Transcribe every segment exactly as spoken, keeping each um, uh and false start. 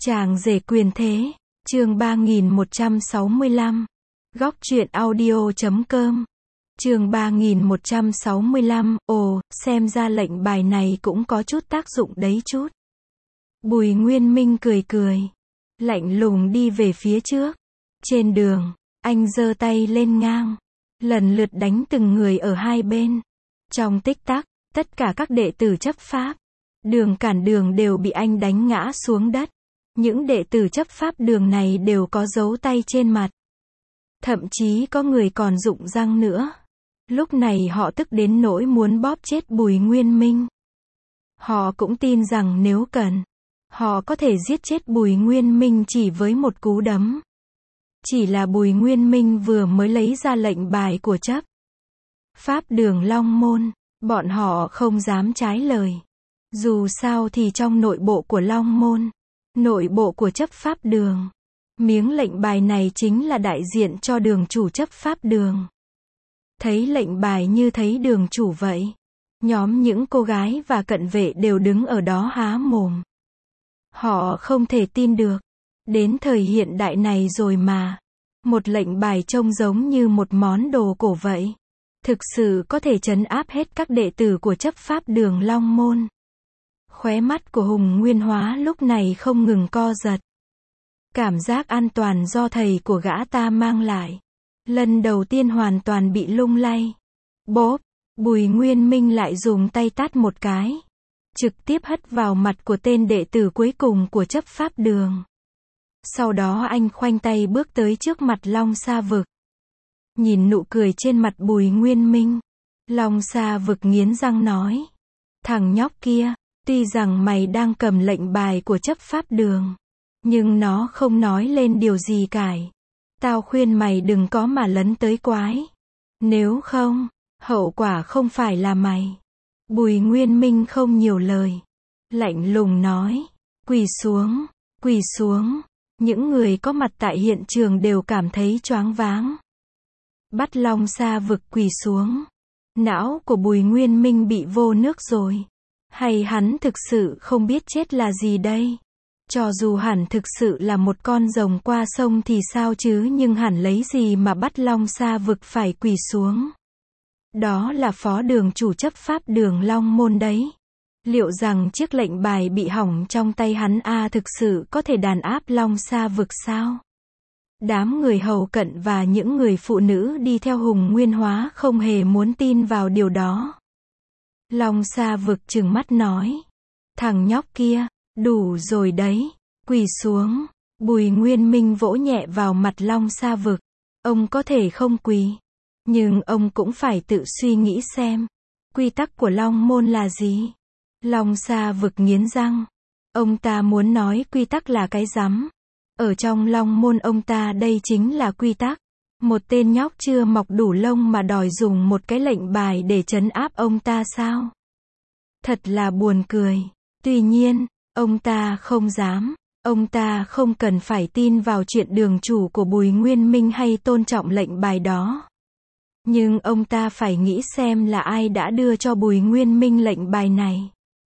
Chàng rể quyền thế, chương ba nghìn một trăm sáu mươi lăm, góc truyện audio chấm com, chương ba nghìn một trăm sáu mươi lăm, ồ, xem ra lệnh bài này cũng có chút tác dụng đấy chút. Bùi Nguyên Minh cười cười, lạnh lùng đi về phía trước. Trên đường, anh giơ tay lên ngang, lần lượt đánh từng người ở hai bên. Trong tích tắc, tất cả các đệ tử chấp pháp, đường cản đường đều bị anh đánh ngã xuống đất. Những đệ tử chấp pháp đường này đều có dấu tay trên mặt. Thậm chí có người còn rụng răng nữa. Lúc này họ tức đến nỗi muốn bóp chết Bùi Nguyên Minh. Họ cũng tin rằng nếu cần, họ có thể giết chết Bùi Nguyên Minh chỉ với một cú đấm. Chỉ là Bùi Nguyên Minh vừa mới lấy ra lệnh bài của chấp pháp đường Long Môn, bọn họ không dám trái lời. Dù sao thì trong nội bộ của Long Môn, nội bộ của chấp pháp đường, miếng lệnh bài này chính là đại diện cho đường chủ chấp pháp đường. Thấy lệnh bài như thấy đường chủ vậy. Nhóm những cô gái và cận vệ đều đứng ở đó há mồm. Họ không thể tin được. Đến thời hiện đại này rồi mà. Một lệnh bài trông giống như một món đồ cổ vậy. Thực sự có thể trấn áp hết các đệ tử của chấp pháp đường Long Môn. Khóe mắt của Hùng Nguyên Hóa lúc này không ngừng co giật. Cảm giác an toàn do thầy của gã ta mang lại. Lần đầu tiên hoàn toàn bị lung lay. Bốp, Bùi Nguyên Minh lại dùng tay tát một cái. Trực tiếp hất vào mặt của tên đệ tử cuối cùng của chấp pháp đường. Sau đó anh khoanh tay bước tới trước mặt Long Sa Vực. Nhìn nụ cười trên mặt Bùi Nguyên Minh, Long Sa Vực nghiến răng nói. Thằng nhóc kia, tuy rằng mày đang cầm lệnh bài của chấp pháp đường, nhưng nó không nói lên điều gì cả. Tao khuyên mày đừng có mà lấn tới quái. Nếu không, hậu quả không phải là mày. Bùi Nguyên Minh không nhiều lời. Lạnh lùng nói. Quỳ xuống, quỳ xuống. Những người có mặt tại hiện trường đều cảm thấy choáng váng. Bắt Long Sa Vực quỳ xuống. Não của Bùi Nguyên Minh bị vô nước rồi. Hay hắn thực sự không biết chết là gì đây? Cho dù hẳn thực sự là một con rồng qua sông thì sao chứ, nhưng hẳn lấy gì mà bắt Long Sa Vực phải quỳ xuống. Đó là phó đường chủ chấp pháp đường Long Môn đấy. Liệu rằng chiếc lệnh bài bị hỏng trong tay hắn a thực sự có thể đàn áp Long Sa Vực sao? Đám người hầu cận và những người phụ nữ đi theo Hùng Nguyên Hóa không hề muốn tin vào điều đó. Long Sa Vực trừng mắt nói. Thằng nhóc kia, đủ rồi đấy, quỳ xuống. Bùi Nguyên Minh vỗ nhẹ vào mặt Long Sa Vực. Ông có thể không quỳ, nhưng ông cũng phải tự suy nghĩ xem. Quy tắc của Long Môn là gì? Long Sa Vực nghiến răng. Ông ta muốn nói quy tắc là cái rắm. Ở trong Long Môn ông ta đây chính là quy tắc. Một tên nhóc chưa mọc đủ lông mà đòi dùng một cái lệnh bài để trấn áp ông ta sao? Thật là buồn cười. Tuy nhiên, ông ta không dám. Ông ta không cần phải tin vào chuyện đường chủ của Bùi Nguyên Minh hay tôn trọng lệnh bài đó. Nhưng ông ta phải nghĩ xem là ai đã đưa cho Bùi Nguyên Minh lệnh bài này.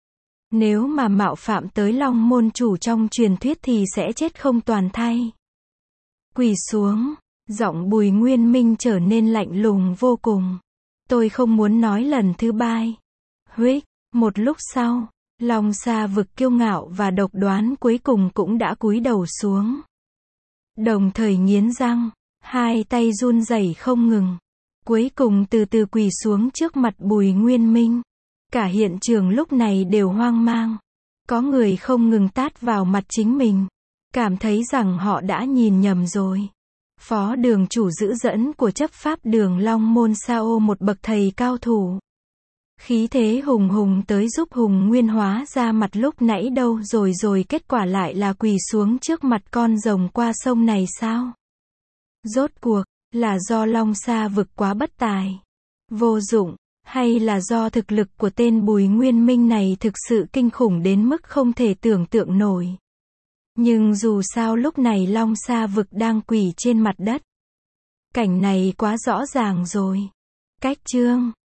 Nếu mà mạo phạm tới Long Môn chủ trong truyền thuyết thì sẽ chết không toàn thây. Quỳ xuống, giọng Bùi Nguyên Minh trở nên lạnh lùng vô cùng. Tôi không muốn nói lần thứ ba. Huých, một lúc sau, Long Sa Vực kiêu ngạo và độc đoán cuối cùng cũng đã cúi đầu xuống. Đồng thời nghiến răng, hai tay run rẩy không ngừng. Cuối cùng từ từ quỳ xuống trước mặt Bùi Nguyên Minh. Cả hiện trường lúc này đều hoang mang. Có người không ngừng tát vào mặt chính mình. Cảm thấy rằng họ đã nhìn nhầm rồi. Phó đường chủ giữ dẫn của chấp pháp đường Long Môn Sao, một bậc thầy cao thủ. Khí thế hùng hùng tới giúp Hùng Nguyên Hóa ra mặt lúc nãy đâu rồi rồi kết quả lại là quỳ xuống trước mặt con rồng qua sông này sao? Rốt cuộc, là do Long Sa Vực quá bất tài, vô dụng, hay là do thực lực của tên Bùi Nguyên Minh này thực sự kinh khủng đến mức không thể tưởng tượng nổi. Nhưng dù sao lúc này Long Sa Vực đang quỳ trên mặt đất. Cảnh này quá rõ ràng rồi. Cách chương